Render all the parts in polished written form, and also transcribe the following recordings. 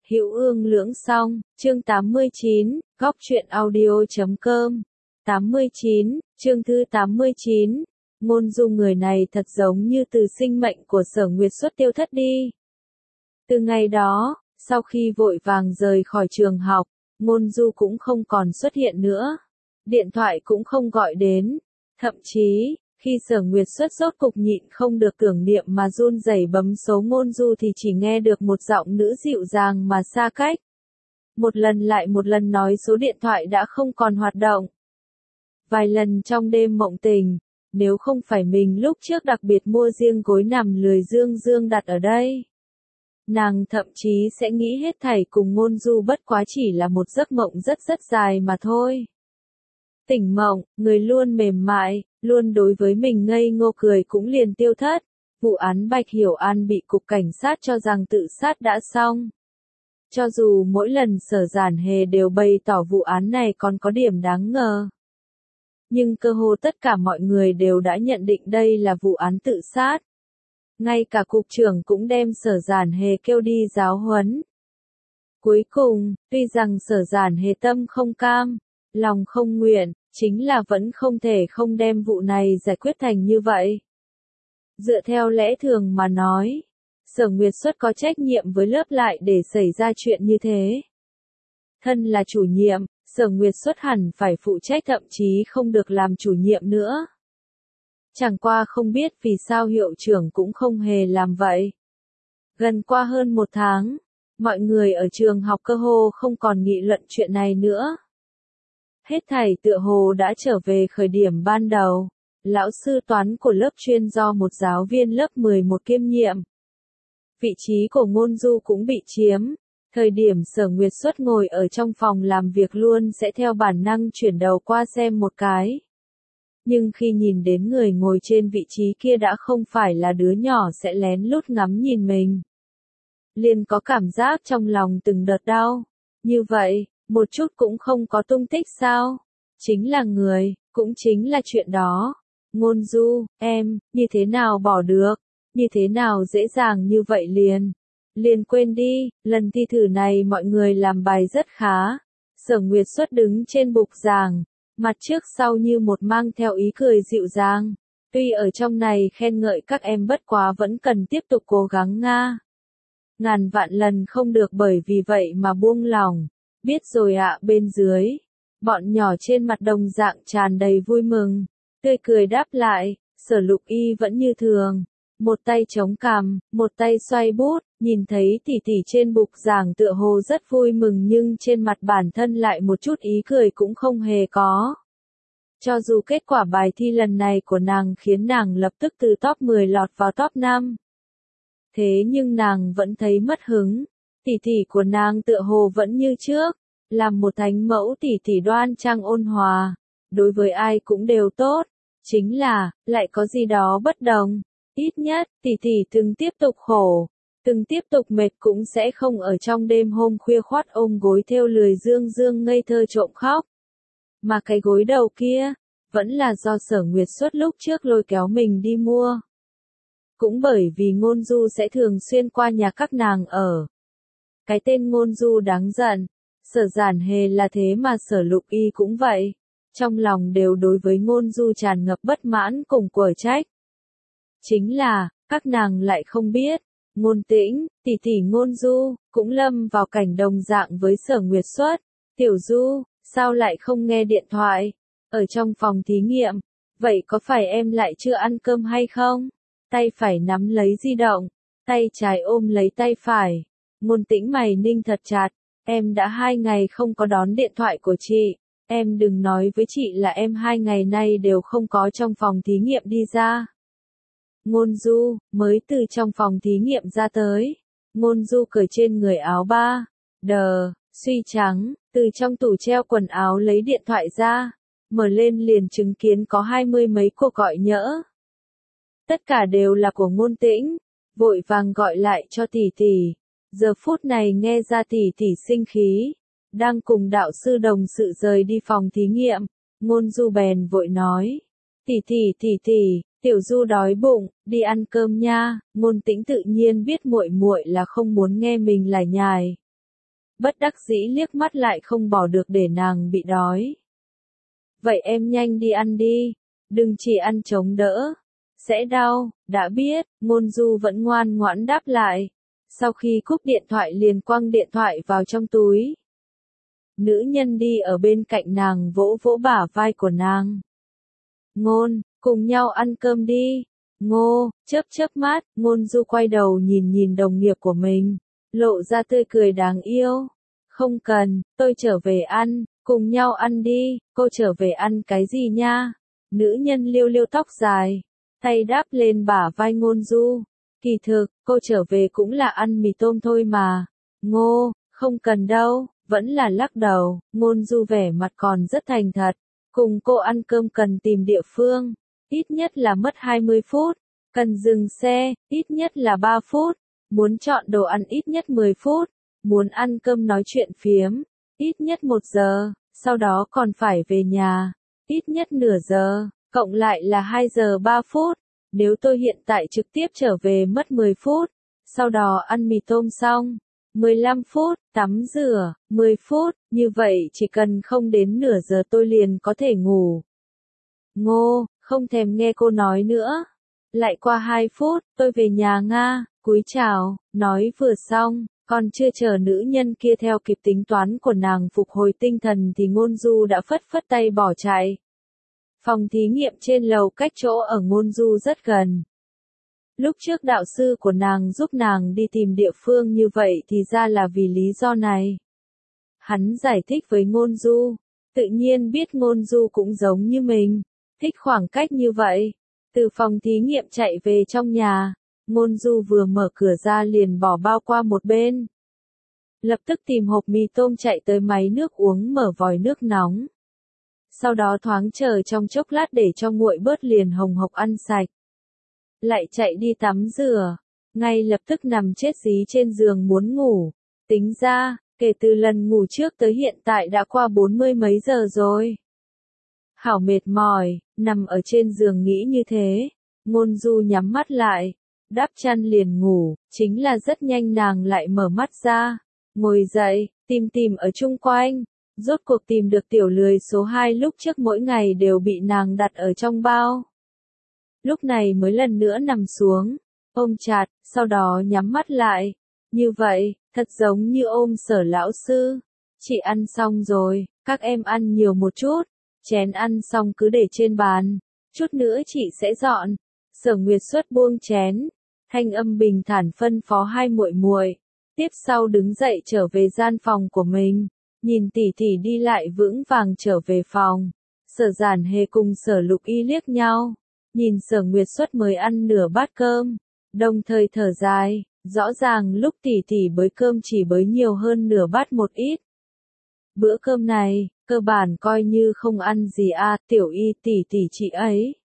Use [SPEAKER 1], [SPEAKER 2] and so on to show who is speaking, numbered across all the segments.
[SPEAKER 1] Hữu Ương Lưỡng Song, chương 89, góc truyện audio.com. 89, chương thứ 89. Ngôn Du người này thật giống như từ sinh mệnh của Sở Nguyệt Xuất tiêu thất đi. Từ ngày đó, sau khi vội vàng rời khỏi trường học, Ngôn Du cũng không còn xuất hiện nữa. Điện thoại cũng không gọi đến. Thậm chí, khi Sở Nguyệt Xuất rốt cục nhịn không được tưởng niệm mà run rẩy bấm số Ngôn Du thì chỉ nghe được một giọng nữ dịu dàng mà xa cách. Một lần lại một lần nói số điện thoại đã không còn hoạt động. Vài lần trong đêm mộng tình, nếu không phải mình lúc trước đặc biệt mua riêng gối nằm lười dương đặt ở đây, nàng thậm chí sẽ nghĩ hết thảy cùng Ngôn Du bất quá chỉ là một giấc mộng rất dài mà thôi. Tỉnh mộng, người luôn mềm mại, luôn đối với mình ngây ngô cười cũng liền tiêu thất. Vụ án Bạch Hiểu An bị cục cảnh sát cho rằng tự sát đã xong. Cho dù mỗi lần Sở Giản Hề đều bày tỏ vụ án này còn có điểm đáng ngờ, nhưng cơ hồ tất cả mọi người đều đã nhận định đây là vụ án tự sát. Ngay cả cục trưởng cũng đem Sở Giản Hề kêu đi giáo huấn. Cuối cùng, tuy rằng Sở Giản Hề tâm không cam, lòng không nguyện, chính là vẫn không thể không đem vụ này giải quyết thành như vậy. Dựa theo lẽ thường mà nói, Sở Nguyệt Xuất có trách nhiệm với lớp lại để xảy ra chuyện như thế. Thân là chủ nhiệm, Sở Nguyệt Xuất hẳn phải phụ trách, thậm chí không được làm chủ nhiệm nữa. Chẳng qua không biết vì sao hiệu trưởng cũng không hề làm vậy. Gần qua hơn một tháng, mọi người ở trường học cơ hồ không còn nghị luận chuyện này nữa. Hết thảy tựa hồ đã trở về khởi điểm ban đầu. Lão sư toán của lớp chuyên do một giáo viên lớp 11 kiêm nhiệm. Vị trí của Ngôn Du cũng bị chiếm. Thời điểm Sở Nguyệt Xuất ngồi ở trong phòng làm việc luôn sẽ theo bản năng chuyển đầu qua xem một cái. Nhưng khi nhìn đến người ngồi trên vị trí kia đã không phải là đứa nhỏ sẽ lén lút ngắm nhìn mình, liền có cảm giác trong lòng từng đợt đau. Như vậy, một chút cũng không có tung tích sao? Chính là người, cũng chính là chuyện đó. Ngôn Du, em, như thế nào bỏ được? Như thế nào dễ dàng như vậy liền quên đi. Lần thi thử này mọi người làm bài rất khá. Sở Nguyệt Xuất đứng trên bục giảng, mặt trước sau như một mang theo ý cười dịu dàng. Tuy ở trong này khen ngợi các em bất quá vẫn cần tiếp tục cố gắng nga. Ngàn vạn lần không được bởi vì vậy mà buông lòng. Biết rồi ạ. Bên dưới, bọn nhỏ trên mặt đồng dạng tràn đầy vui mừng, tươi cười đáp lại. Sở Lục Y vẫn như thường, một tay chống cằm, một tay xoay bút, nhìn thấy tỷ tỷ trên bục giảng tựa hồ rất vui mừng nhưng trên mặt bản thân lại một chút ý cười cũng không hề có. Cho dù kết quả bài thi lần này của nàng khiến nàng lập tức từ top 10 lọt vào top 5. Thế nhưng nàng vẫn thấy mất hứng. Tỷ tỷ của nàng tựa hồ vẫn như trước, làm một thánh mẫu tỷ tỷ đoan trang ôn hòa, đối với ai cũng đều tốt, chính là, lại có gì đó bất đồng. Ít nhất, tỷ tỷ từng tiếp tục khổ, từng tiếp tục mệt cũng sẽ không ở trong đêm hôm khuya khoắt ôm gối thêu lười dương ngây thơ trộm khóc. Mà cái gối đầu kia, vẫn là do Sở Nguyệt Xuất lúc trước lôi kéo mình đi mua. Cũng bởi vì Ngôn Du sẽ thường xuyên qua nhà các nàng ở. Cái tên Ngôn Du đáng giận. Sở Giản Hề là thế mà Sở Lục Y cũng vậy. Trong lòng đều đối với Ngôn Du tràn ngập bất mãn cùng quở trách. Chính là, các nàng lại không biết, Ngôn Tĩnh, tỷ tỷ Ngôn Du, cũng lâm vào cảnh đồng dạng với Sở Nguyệt Xuất. Tiểu Du, sao lại không nghe điện thoại? Ở trong phòng thí nghiệm, vậy có phải em lại chưa ăn cơm hay không? Tay phải nắm lấy di động, tay trái ôm lấy tay phải. Ngôn Tĩnh mày ninh thật chặt, em đã 2 ngày không có đón điện thoại của chị. Em đừng nói với chị là em 2 ngày nay đều không có trong phòng thí nghiệm đi ra. Ngôn Du, mới từ trong phòng thí nghiệm ra tới. Ngôn Du cởi trên người áo ba, suy trắng, từ trong tủ treo quần áo lấy điện thoại ra, mở lên liền chứng kiến có 20 mấy cuộc gọi nhỡ. Tất cả đều là của Ngôn Tĩnh, vội vàng gọi lại cho tỷ tỷ. Giờ phút này nghe ra tỷ tỷ sinh khí, đang cùng đạo sư đồng sự rời đi phòng thí nghiệm, Ngôn Du bèn vội nói. Tỷ tỷ, Tiểu Du đói bụng, đi ăn cơm nha. Ngôn Tĩnh tự nhiên biết muội muội là không muốn nghe mình lải nhải. bất đắc dĩ liếc mắt lại không bỏ được để nàng bị đói. Vậy em nhanh đi ăn đi, đừng chỉ ăn chống đỡ, sẽ đau, đã biết, Ngôn Du vẫn ngoan ngoãn đáp lại. Sau khi cúp điện thoại liền quăng điện thoại vào trong túi. Nữ nhân đi ở bên cạnh nàng vỗ vỗ bả vai của nàng. Ngôn, cùng nhau ăn cơm đi. Ngô, chớp mắt, Ngôn Du quay đầu nhìn nhìn đồng nghiệp của mình, lộ ra tươi cười đáng yêu. Không cần, tôi trở về ăn, cùng nhau ăn đi, cô trở về ăn cái gì nha? Nữ nhân liêu liêu tóc dài, tay đáp lên bả vai Ngôn Du. Kỳ thực, cô trở về cũng là ăn mì tôm thôi mà. Ngô, không cần đâu, vẫn là lắc đầu. Ngôn Du vẻ mặt còn rất thành thật. Cùng cô ăn cơm cần tìm địa phương, ít nhất là mất 20 phút. Cần dừng xe, ít nhất là 3 phút. Muốn chọn đồ ăn ít nhất 10 phút. Muốn ăn cơm nói chuyện phiếm, ít nhất 1 giờ. Sau đó còn phải về nhà, ít nhất nửa giờ. Cộng lại là 2 giờ 3 phút. Nếu tôi hiện tại trực tiếp trở về mất 10 phút, sau đó ăn mì tôm xong, 15 phút, tắm rửa, 10 phút, như vậy chỉ cần không đến nửa giờ tôi liền có thể ngủ. Ngô, không thèm nghe cô nói nữa. Lại qua 2 phút, tôi về nhà Nga, cúi chào, nói vừa xong, còn chưa chờ nữ nhân kia theo kịp tính toán của nàng phục hồi tinh thần thì Ngôn Du đã phất phất tay bỏ chạy. Phòng thí nghiệm trên lầu cách chỗ ở Ngôn Du rất gần. Lúc trước đạo sư của nàng giúp nàng đi tìm địa phương như vậy thì ra là vì lý do này. Hắn giải thích với Ngôn Du, tự nhiên biết Ngôn Du cũng giống như mình, thích khoảng cách như vậy. Từ phòng thí nghiệm chạy về trong nhà, Ngôn Du vừa mở cửa ra liền bỏ bao qua một bên. Lập tức tìm hộp mì tôm chạy tới máy nước uống mở vòi nước nóng. Sau đó thoáng chờ trong chốc lát để cho nguội bớt liền hồng hộc ăn sạch. Lại chạy đi tắm rửa, ngay lập tức nằm chết dí trên giường muốn ngủ. Tính ra, kể từ lần ngủ trước tới hiện tại đã qua 40 mấy giờ rồi. Hảo mệt mỏi, nằm ở trên giường nghĩ như thế, Ngôn Du nhắm mắt lại, đắp chăn liền ngủ, chính là rất nhanh nàng lại mở mắt ra, ngồi dậy, tìm ở chung quanh. Rốt cuộc tìm được tiểu lười số 2 lúc trước mỗi ngày đều bị nàng đặt ở trong bao. Lúc này mới lần nữa nằm xuống, ôm chặt, sau đó nhắm mắt lại. Như vậy, thật giống như ôm Sở lão sư. Chị ăn xong rồi, các em ăn nhiều một chút. Chén ăn xong cứ để trên bàn, chút nữa chị sẽ dọn. Sở Nguyệt Xuất buông chén, thanh âm bình thản phân phó hai muội muội. Tiếp sau đứng dậy trở về gian phòng của mình. Nhìn tỷ tỷ đi lại vững vàng trở về phòng, Sở Giản Hề cùng Sở Lục Y liếc nhau, nhìn Sở Nguyệt Xuất mới ăn nửa bát cơm, đồng thời thở dài, rõ ràng lúc tỷ tỷ bới cơm chỉ bới nhiều hơn nửa bát một ít. Bữa cơm này, cơ bản coi như không ăn gì Tiểu Y tỷ chị ấy.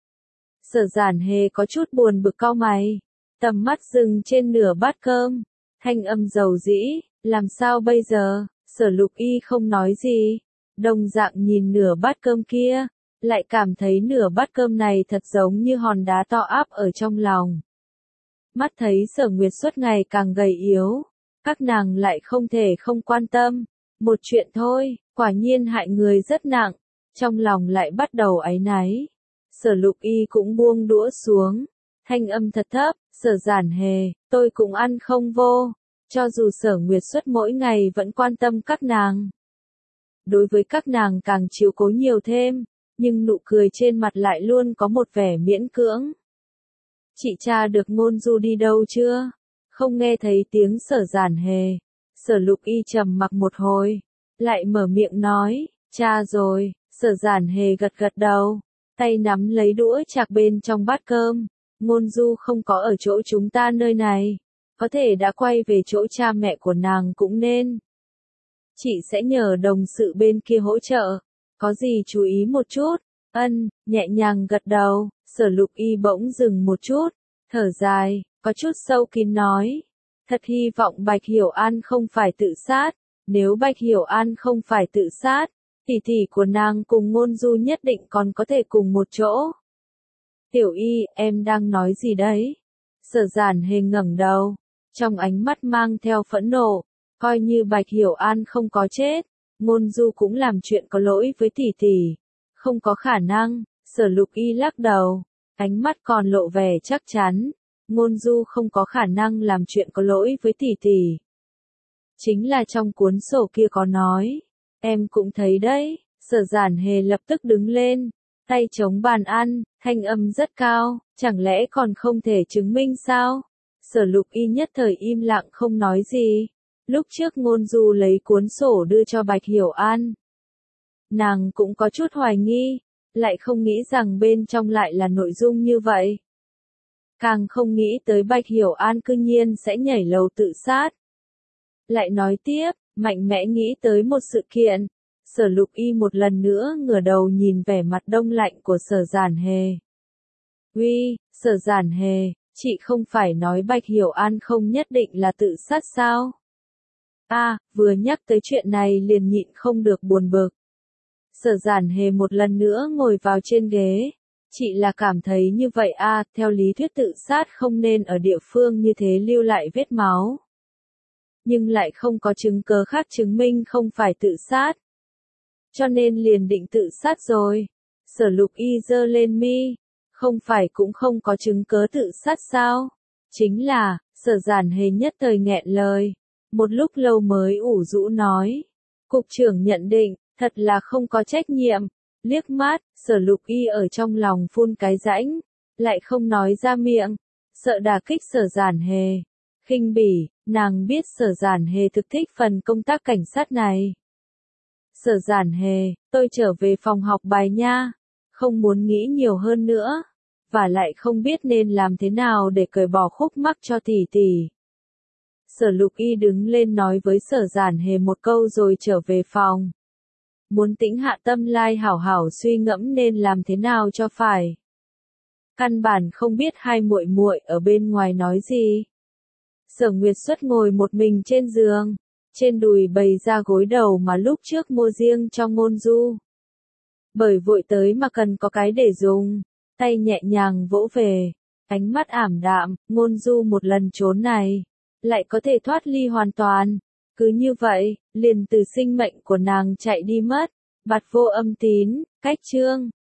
[SPEAKER 1] Sở Giản Hề có chút buồn bực cau mày, tầm mắt dừng trên nửa bát cơm, thanh âm dầu dĩ, làm sao bây giờ? Sở Lục Y không nói gì, đồng dạng nhìn nửa bát cơm kia, lại cảm thấy nửa bát cơm này thật giống như hòn đá to áp ở trong lòng. Mắt thấy Sở Nguyệt Xuất ngày càng gầy yếu, các nàng lại không thể không quan tâm, một chuyện thôi, quả nhiên hại người rất nặng, trong lòng lại bắt đầu áy náy. Sở Lục Y cũng buông đũa xuống, thanh âm thật thấp, Sở Giản Hề, tôi cũng ăn không vô. Cho dù Sở Nguyệt Xuất mỗi ngày vẫn quan tâm các nàng, đối với các nàng càng chiếu cố nhiều thêm, nhưng nụ cười trên mặt lại luôn có một vẻ miễn cưỡng. Chị tra được Ngôn Du đi đâu chưa? Không nghe thấy tiếng Sở Giản Hề. Sở Lục Y trầm mặc một hồi, lại mở miệng nói, tra rồi. Sở Giản Hề gật gật đầu, tay nắm lấy đũa chạc bên trong bát cơm. Ngôn Du không có ở chỗ chúng ta nơi này. Có thể đã quay về chỗ cha mẹ của nàng cũng nên. Chị sẽ nhờ đồng sự bên kia hỗ trợ. Có gì chú ý một chút. Nhẹ nhàng gật đầu. Sở Lục Y bỗng dừng một chút, thở dài, có chút sâu kín nói. Thật hy vọng Bạch Hiểu An không phải tự sát. Nếu Bạch Hiểu An không phải tự sát, tỷ tỷ của nàng cùng Ngôn Du nhất định còn có thể cùng một chỗ. Tiểu Y, em đang nói gì đấy? Sở Giản Hề ngẩng đầu, trong ánh mắt mang theo phẫn nộ, Coi như Bạch Hiểu An không có chết, Ngôn Du cũng làm chuyện có lỗi với tỷ tỷ. Không có khả năng, Sở Lục Y lắc đầu, ánh mắt còn lộ vẻ chắc chắn. Ngôn Du không có khả năng làm chuyện có lỗi với tỷ tỷ. Chính là trong cuốn sổ kia có nói. Em cũng thấy đấy, Sở Giản Hề lập tức đứng lên, tay chống bàn ăn, thanh âm rất cao, chẳng lẽ còn không thể chứng minh sao? Sở Lục Y nhất thời im lặng không nói gì. Lúc trước Ngôn Du lấy cuốn sổ đưa cho Bạch Hiểu An. Nàng cũng có chút hoài nghi, lại không nghĩ rằng bên trong lại là nội dung như vậy. Càng không nghĩ tới Bạch Hiểu An cư nhiên sẽ nhảy lầu tự sát. Lại nói tiếp, mạnh mẽ nghĩ tới một sự kiện. Sở Lục Y một lần nữa ngửa đầu nhìn vẻ mặt đông lạnh của Sở Giản Hề. Uy, Sở Giản Hề, chị không phải nói Bạch Hiểu An không nhất định là tự sát sao? Vừa nhắc tới chuyện này liền nhịn không được buồn bực. Sở Giản Hề một lần nữa ngồi vào trên ghế. Chị là cảm thấy như vậy theo lý thuyết tự sát không nên ở địa phương như thế lưu lại vết máu. Nhưng lại không có chứng cứ khác chứng minh không phải tự sát. Cho nên liền định tự sát rồi. Sở Lục Y giơ lên mi. Không phải cũng không có chứng cứ tự sát sao? Chính là, Sở Giản Hề nhất thời nghẹn lời. Một lúc lâu mới ủ rũ nói. Cục trưởng nhận định, thật là không có trách nhiệm. Liếc mắt, Sở Lục Y ở trong lòng phun cái rãnh. Lại không nói ra miệng. Sợ đả kích Sở Giản Hề. Khinh bỉ, nàng biết Sở Giản Hề thực thích phần công tác cảnh sát này. Sở Giản Hề, tôi trở về phòng học bài nha. Không muốn nghĩ nhiều hơn nữa. Và lại không biết nên làm thế nào để cởi bỏ khúc mắc cho tỷ tỷ. Sở Lục Y đứng lên nói với Sở Giản Hề một câu rồi trở về phòng. Muốn tĩnh hạ tâm lai hảo hảo suy ngẫm nên làm thế nào cho phải. Căn bản không biết hai muội muội ở bên ngoài nói gì. Sở Nguyệt Xuất ngồi một mình trên giường, trên đùi bày ra gối đầu mà lúc trước mua riêng cho Ngôn Du. Bởi vội tới mà cần có cái để dùng, tay nhẹ nhàng vỗ về, ánh mắt ảm đạm, Ngôn Du một lần trốn này, lại có thể thoát ly hoàn toàn. Cứ như vậy, liền từ sinh mệnh của nàng chạy đi mất. Bạt Vô Âm Tín, cách chương